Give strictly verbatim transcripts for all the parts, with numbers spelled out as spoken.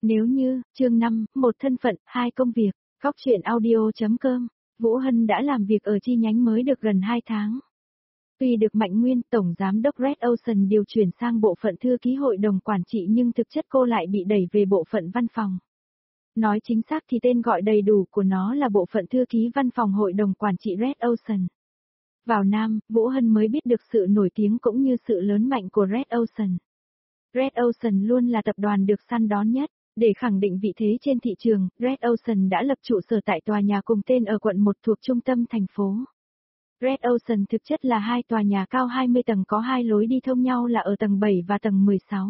Nếu như, chương năm, một thân phận, hai công việc, góc truyện audio.com, Vũ Hân đã làm việc ở chi nhánh mới được gần hai tháng. Tuy được Mạnh Nguyên, Tổng Giám đốc Red Ocean điều chuyển sang bộ phận thư ký hội đồng quản trị nhưng thực chất cô lại bị đẩy về bộ phận văn phòng. Nói chính xác thì tên gọi đầy đủ của nó là bộ phận thư ký văn phòng hội đồng quản trị Red Ocean. Vào Nam, Vũ Hân mới biết được sự nổi tiếng cũng như sự lớn mạnh của Red Ocean. Red Ocean luôn là tập đoàn được săn đón nhất. Để khẳng định vị thế trên thị trường, Red Ocean đã lập trụ sở tại tòa nhà cùng tên ở quận một thuộc trung tâm thành phố. Red Ocean thực chất là hai tòa nhà cao hai mươi tầng có hai lối đi thông nhau là ở tầng bảy và tầng mười sáu.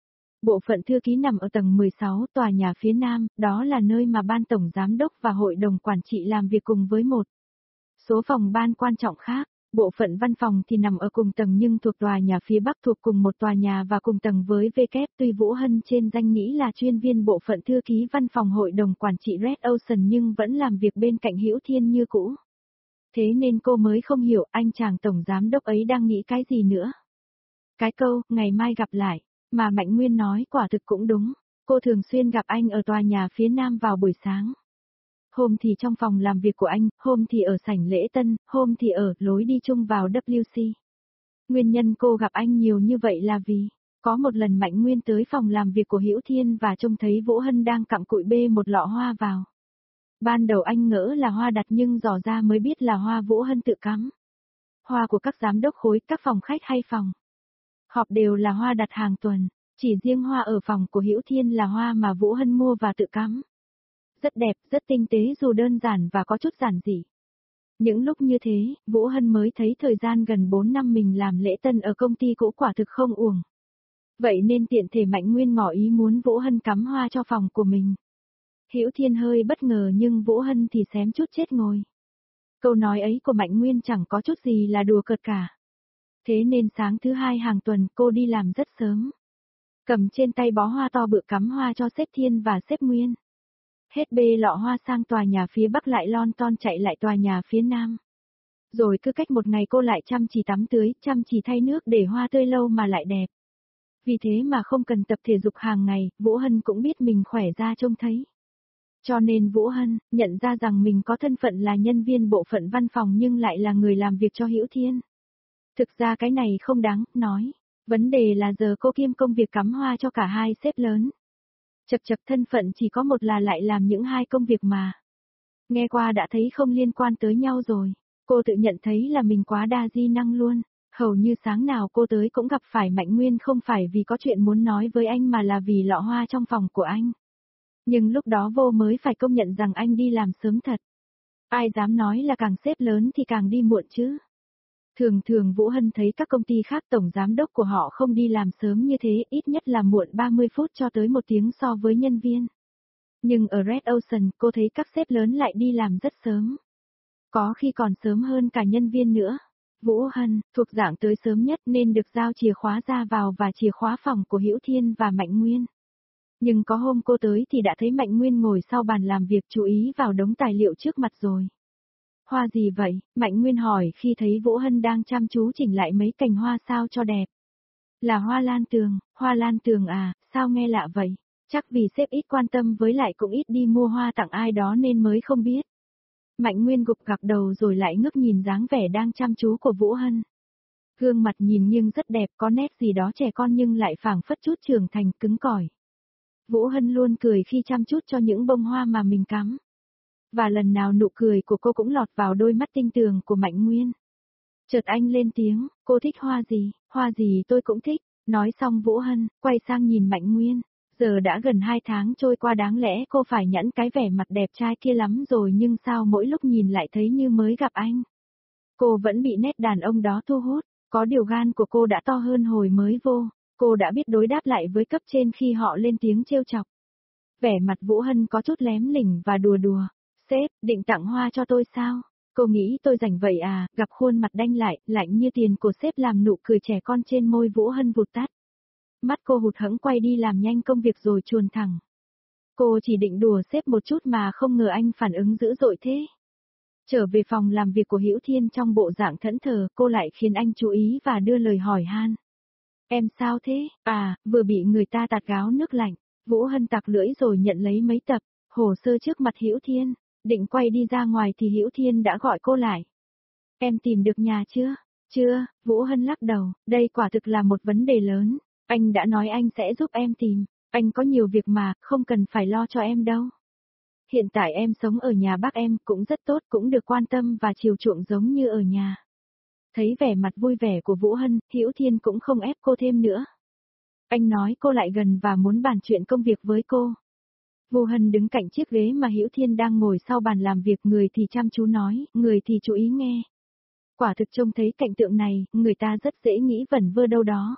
Bộ phận thư ký nằm ở tầng mười sáu, tòa nhà phía nam, đó là nơi mà ban tổng giám đốc và hội đồng quản trị làm việc cùng với một số phòng ban quan trọng khác. Bộ phận văn phòng thì nằm ở cùng tầng nhưng thuộc tòa nhà phía bắc thuộc cùng một tòa nhà và cùng tầng với W. Tuy Vũ Hân trên danh nghĩ là chuyên viên bộ phận thư ký văn phòng hội đồng quản trị Red Ocean nhưng vẫn làm việc bên cạnh Hữu Thiên như cũ. Thế nên cô mới không hiểu anh chàng tổng giám đốc ấy đang nghĩ cái gì nữa. Cái câu, ngày mai gặp lại, mà Mạnh Nguyên nói quả thực cũng đúng. Cô thường xuyên gặp anh ở tòa nhà phía nam vào buổi sáng. Hôm thì trong phòng làm việc của anh, hôm thì ở sảnh lễ tân, hôm thì ở lối đi chung vào W C. Nguyên nhân cô gặp anh nhiều như vậy là vì, có một lần Mạnh Nguyên tới phòng làm việc của Hữu Thiên và trông thấy Vũ Hân đang cặm cụi bê một lọ hoa vào. Ban đầu anh ngỡ là hoa đặt nhưng dò ra mới biết là hoa Vũ Hân tự cắm. Hoa của các giám đốc khối, các phòng khách hay phòng họp đều là hoa đặt hàng tuần, chỉ riêng hoa ở phòng của Hữu Thiên là hoa mà Vũ Hân mua và tự cắm. Rất đẹp, rất tinh tế dù đơn giản và có chút giản dị. Những lúc như thế, Vũ Hân mới thấy thời gian gần bốn năm mình làm lễ tân ở công ty cũ quả thực không uổng. Vậy nên tiện thể Mạnh Nguyên ngỏ ý muốn Vũ Hân cắm hoa cho phòng của mình. Hữu Thiên hơi bất ngờ nhưng Vũ Hân thì xém chút chết ngồi. Câu nói ấy của Mạnh Nguyên chẳng có chút gì là đùa cợt cả. Thế nên sáng thứ hai hàng tuần cô đi làm rất sớm. Cầm trên tay bó hoa to bự cắm hoa cho sếp Thiên và sếp Nguyên. Hết bê lọ hoa sang tòa nhà phía bắc lại lon ton chạy lại tòa nhà phía nam. Rồi cứ cách một ngày cô lại chăm chỉ tắm tưới, chăm chỉ thay nước để hoa tươi lâu mà lại đẹp. Vì thế mà không cần tập thể dục hàng ngày, Vũ Hân cũng biết mình khỏe ra trông thấy. Cho nên Vũ Hân nhận ra rằng mình có thân phận là nhân viên bộ phận văn phòng nhưng lại là người làm việc cho Hữu Thiên. Thực ra cái này không đáng nói. Vấn đề là giờ cô kiêm công việc cắm hoa cho cả hai sếp lớn. Chật chật thân phận chỉ có một là lại làm những hai công việc mà. Nghe qua đã thấy không liên quan tới nhau rồi. Cô tự nhận thấy là mình quá đa di năng luôn. Hầu như sáng nào cô tới cũng gặp phải Mạnh Nguyên không phải vì có chuyện muốn nói với anh mà là vì lọ hoa trong phòng của anh. Nhưng lúc đó vô mới phải công nhận rằng anh đi làm sớm thật. Ai dám nói là càng sếp lớn thì càng đi muộn chứ. Thường thường Vũ Hân thấy các công ty khác tổng giám đốc của họ không đi làm sớm như thế, ít nhất là muộn ba mươi phút cho tới một tiếng so với nhân viên. Nhưng ở Red Ocean cô thấy các sếp lớn lại đi làm rất sớm. Có khi còn sớm hơn cả nhân viên nữa. Vũ Hân, thuộc dạng tới sớm nhất nên được giao chìa khóa ra vào và chìa khóa phòng của Hữu Thiên và Mạnh Nguyên. Nhưng có hôm cô tới thì đã thấy Mạnh Nguyên ngồi sau bàn làm việc chú ý vào đống tài liệu trước mặt rồi. Hoa gì vậy? Mạnh Nguyên hỏi khi thấy Vũ Hân đang chăm chú chỉnh lại mấy cành hoa sao cho đẹp. Là hoa lan tường, hoa lan tường à, sao nghe lạ vậy? Chắc vì sếp ít quan tâm với lại cũng ít đi mua hoa tặng ai đó nên mới không biết. Mạnh Nguyên gục gặc đầu rồi lại ngước nhìn dáng vẻ đang chăm chú của Vũ Hân. Gương mặt nhìn nghiêng rất đẹp, có nét gì đó trẻ con nhưng lại phảng phất chút trưởng thành cứng cỏi. Vũ Hân luôn cười khi chăm chút cho những bông hoa mà mình cắm. Và lần nào nụ cười của cô cũng lọt vào đôi mắt tinh tường của Mạnh Nguyên. Chợt anh lên tiếng, cô thích hoa gì, hoa gì tôi cũng thích. Nói xong Vũ Hân, quay sang nhìn Mạnh Nguyên. Giờ đã gần hai tháng trôi qua đáng lẽ cô phải nhẵn cái vẻ mặt đẹp trai kia lắm rồi nhưng sao mỗi lúc nhìn lại thấy như mới gặp anh. Cô vẫn bị nét đàn ông đó thu hút, có điều gan của cô đã to hơn hồi mới vô. Cô đã biết đối đáp lại với cấp trên khi họ lên tiếng trêu chọc. Vẻ mặt Vũ Hân có chút lém lỉnh và đùa đùa. Sếp, định tặng hoa cho tôi sao? Cô nghĩ tôi rảnh vậy à? Gặp khuôn mặt đanh lại, lạnh như tiền của sếp làm nụ cười trẻ con trên môi Vũ Hân vụt tắt. Mắt cô hụt hẫng quay đi làm nhanh công việc rồi chuồn thẳng. Cô chỉ định đùa sếp một chút mà không ngờ anh phản ứng dữ dội thế. Trở về phòng làm việc của Hữu Thiên trong bộ dạng thẫn thờ, cô lại khiến anh chú ý và đưa lời hỏi han. Em sao thế? À, vừa bị người ta tạt gáo nước lạnh. Vũ Hân tặc lưỡi rồi nhận lấy mấy tập hồ sơ trước mặt Hữu Thiên, định quay đi ra ngoài thì Hữu Thiên đã gọi cô lại. Em tìm được nhà chưa? Chưa, Vũ Hân lắc đầu, đây quả thực là một vấn đề lớn. Anh đã nói anh sẽ giúp em tìm, anh có nhiều việc mà, không cần phải lo cho em đâu. Hiện tại em sống ở nhà bác em cũng rất tốt, cũng được quan tâm và chiều chuộng giống như ở nhà. Thấy vẻ mặt vui vẻ của Vũ Hân, Hữu Thiên cũng không ép cô thêm nữa. Anh nói cô lại gần và muốn bàn chuyện công việc với cô. Vũ Hân đứng cạnh chiếc ghế mà Hữu Thiên đang ngồi sau bàn làm việc, người thì chăm chú nói, người thì chú ý nghe. Quả thực trông thấy cảnh tượng này, người ta rất dễ nghĩ vẩn vơ đâu đó.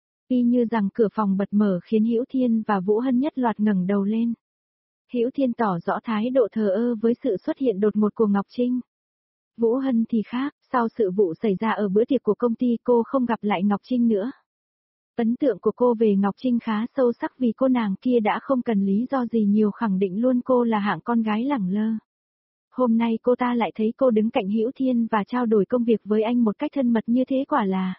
Y như rằng cửa phòng bật mở khiến Hữu Thiên và Vũ Hân nhất loạt ngẩng đầu lên. Hữu Thiên tỏ rõ thái độ thờ ơ với sự xuất hiện đột ngột của Ngọc Trinh. Vũ Hân thì khác, sau sự vụ xảy ra ở bữa tiệc của công ty cô không gặp lại Ngọc Trinh nữa. Ấn tượng của cô về Ngọc Trinh khá sâu sắc vì cô nàng kia đã không cần lý do gì nhiều khẳng định luôn cô là hạng con gái lẳng lơ. Hôm nay cô ta lại thấy cô đứng cạnh Hữu Thiên và trao đổi công việc với anh một cách thân mật như thế, quả là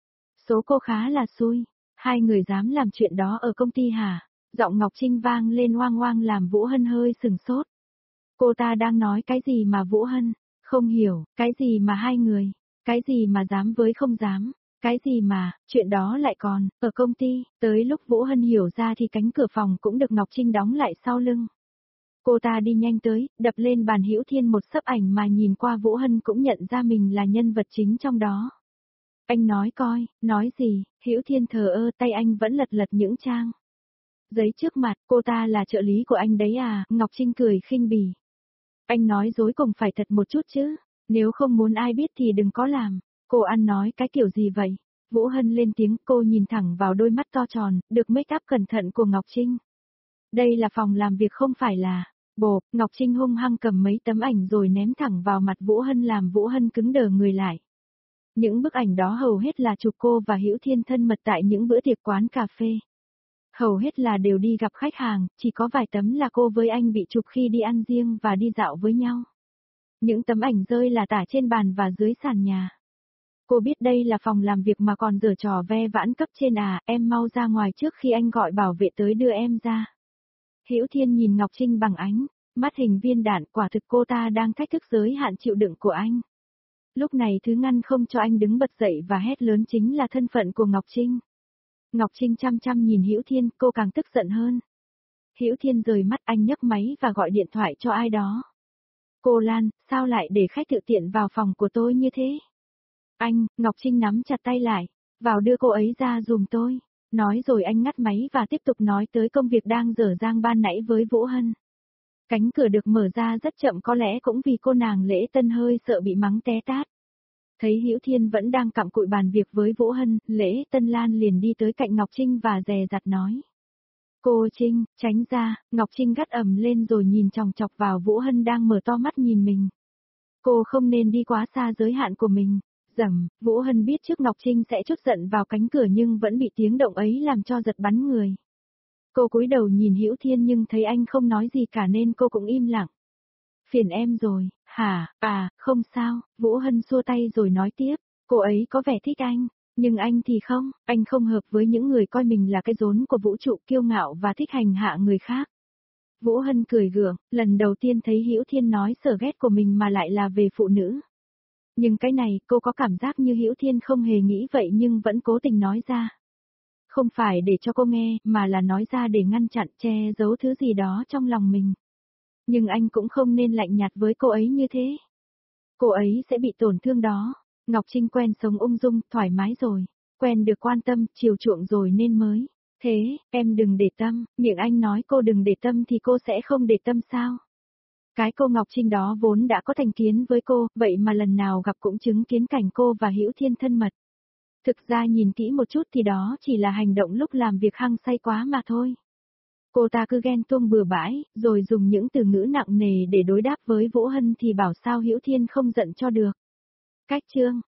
số cô khá là xui. Hai người dám làm chuyện đó ở công ty hả? Giọng Ngọc Trinh vang lên oang oang làm Vũ Hân hơi sừng sốt. Cô ta đang nói cái gì mà Vũ Hân không hiểu, cái gì mà hai người, cái gì mà dám với không dám, cái gì mà, chuyện đó lại còn, ở công ty. Tới lúc Vũ Hân hiểu ra thì cánh cửa phòng cũng được Ngọc Trinh đóng lại sau lưng. Cô ta đi nhanh tới, đập lên bàn Hữu Thiên một xấp ảnh mà nhìn qua Vũ Hân cũng nhận ra mình là nhân vật chính trong đó. Anh nói coi, nói gì? Hữu Thiên thờ ơ, tay anh vẫn lật lật những trang giấy trước mặt. Cô ta là trợ lý của anh đấy à? Ngọc Trinh cười khinh bỉ. Anh nói dối cũng phải thật một chút chứ, nếu không muốn ai biết thì đừng có làm. Cô ăn nói cái kiểu gì vậy? Vũ Hân lên tiếng, cô nhìn thẳng vào đôi mắt to tròn, được make up cẩn thận của Ngọc Trinh. Đây là phòng làm việc không phải là... Bộp, Ngọc Trinh hung hăng cầm mấy tấm ảnh rồi ném thẳng vào mặt Vũ Hân làm Vũ Hân cứng đờ người lại. Những bức ảnh đó hầu hết là chụp cô và Hữu Thiên thân mật tại những bữa tiệc quán cà phê. Hầu hết là đều đi gặp khách hàng, chỉ có vài tấm là cô với anh bị chụp khi đi ăn riêng và đi dạo với nhau. Những tấm ảnh rơi là tả trên bàn và dưới sàn nhà. Cô biết đây là phòng làm việc mà còn giở trò ve vãn cấp trên à, em mau ra ngoài trước khi anh gọi bảo vệ tới đưa em ra. Hữu Thiên nhìn Ngọc Trinh bằng ánh mắt hình viên đạn, quả thực cô ta đang thách thức giới hạn chịu đựng của anh. Lúc này thứ ngăn không cho anh đứng bật dậy và hét lớn chính là thân phận của Ngọc Trinh. Ngọc Trinh chăm chăm nhìn Hữu Thiên, cô càng tức giận hơn. Hữu Thiên rời mắt, anh nhấc máy và gọi điện thoại cho ai đó. Cô Lan, sao lại để khách tự tiện vào phòng của tôi như thế? Anh, Ngọc Trinh nắm chặt tay lại, vào đưa cô ấy ra giùm tôi. Nói rồi anh ngắt máy và tiếp tục nói tới công việc đang dở dang ban nãy với Vũ Hân. Cánh cửa được mở ra rất chậm, có lẽ cũng vì cô nàng Lễ Tân hơi sợ bị mắng té tát. Thấy Hữu Thiên vẫn đang cặm cụi bàn việc với Vũ Hân, Lễ Tân Lan liền đi tới cạnh Ngọc Trinh và dè dặt nói. Cô Trinh, tránh ra. Ngọc Trinh gắt ầm lên rồi nhìn chòng chọc vào Vũ Hân đang mở to mắt nhìn mình. Cô không nên đi quá xa giới hạn của mình. Dầm, Vũ Hân biết trước Ngọc Trinh sẽ trút giận vào cánh cửa nhưng vẫn bị tiếng động ấy làm cho giật bắn người. Cô cúi đầu nhìn Hữu Thiên nhưng thấy anh không nói gì cả nên cô cũng im lặng. Phiền em rồi, hả? À, không sao. Vũ Hân xua tay rồi nói tiếp, cô ấy có vẻ thích anh, nhưng anh thì không, anh không hợp với những người coi mình là cái rốn của vũ trụ, kiêu ngạo và thích hành hạ người khác. Vũ Hân cười gượng, lần đầu tiên thấy Hữu Thiên nói sở ghét của mình mà lại là về phụ nữ. Nhưng cái này, cô có cảm giác như Hữu Thiên không hề nghĩ vậy nhưng vẫn cố tình nói ra. Không phải để cho cô nghe, mà là nói ra để ngăn chặn, che giấu thứ gì đó trong lòng mình. Nhưng anh cũng không nên lạnh nhạt với cô ấy như thế. Cô ấy sẽ bị tổn thương đó. Ngọc Trinh quen sống ung dung, thoải mái rồi. Quen được quan tâm, chiều chuộng rồi nên mới. Thế, em đừng để tâm, miệng anh nói cô đừng để tâm thì cô sẽ không để tâm sao? Cái cô Ngọc Trinh đó vốn đã có thành kiến với cô, vậy mà lần nào gặp cũng chứng kiến cảnh cô và Hữu Thiên thân mật. Thực ra nhìn kỹ một chút thì đó chỉ là hành động lúc làm việc hăng say quá mà thôi. Cô ta cứ ghen tuông bừa bãi, rồi dùng những từ ngữ nặng nề để đối đáp với Vũ Hân thì bảo sao Hữu Thiên không giận cho được. Cách chương